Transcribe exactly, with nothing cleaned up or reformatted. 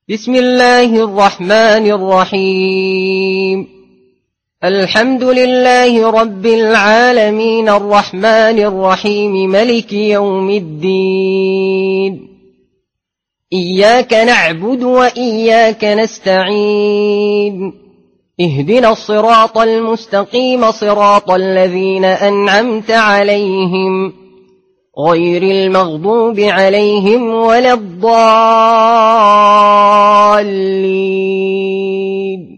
بسم الله الرحمن الرحيم. الحمد لله رب العالمين الرحمن الرحيم ملك يوم الدين. إياك نعبد وإياك نستعين. اهدنا الصراط المستقيم صراط الذين أنعمت عليهم غير المغضوب عليهم ولا الضالين.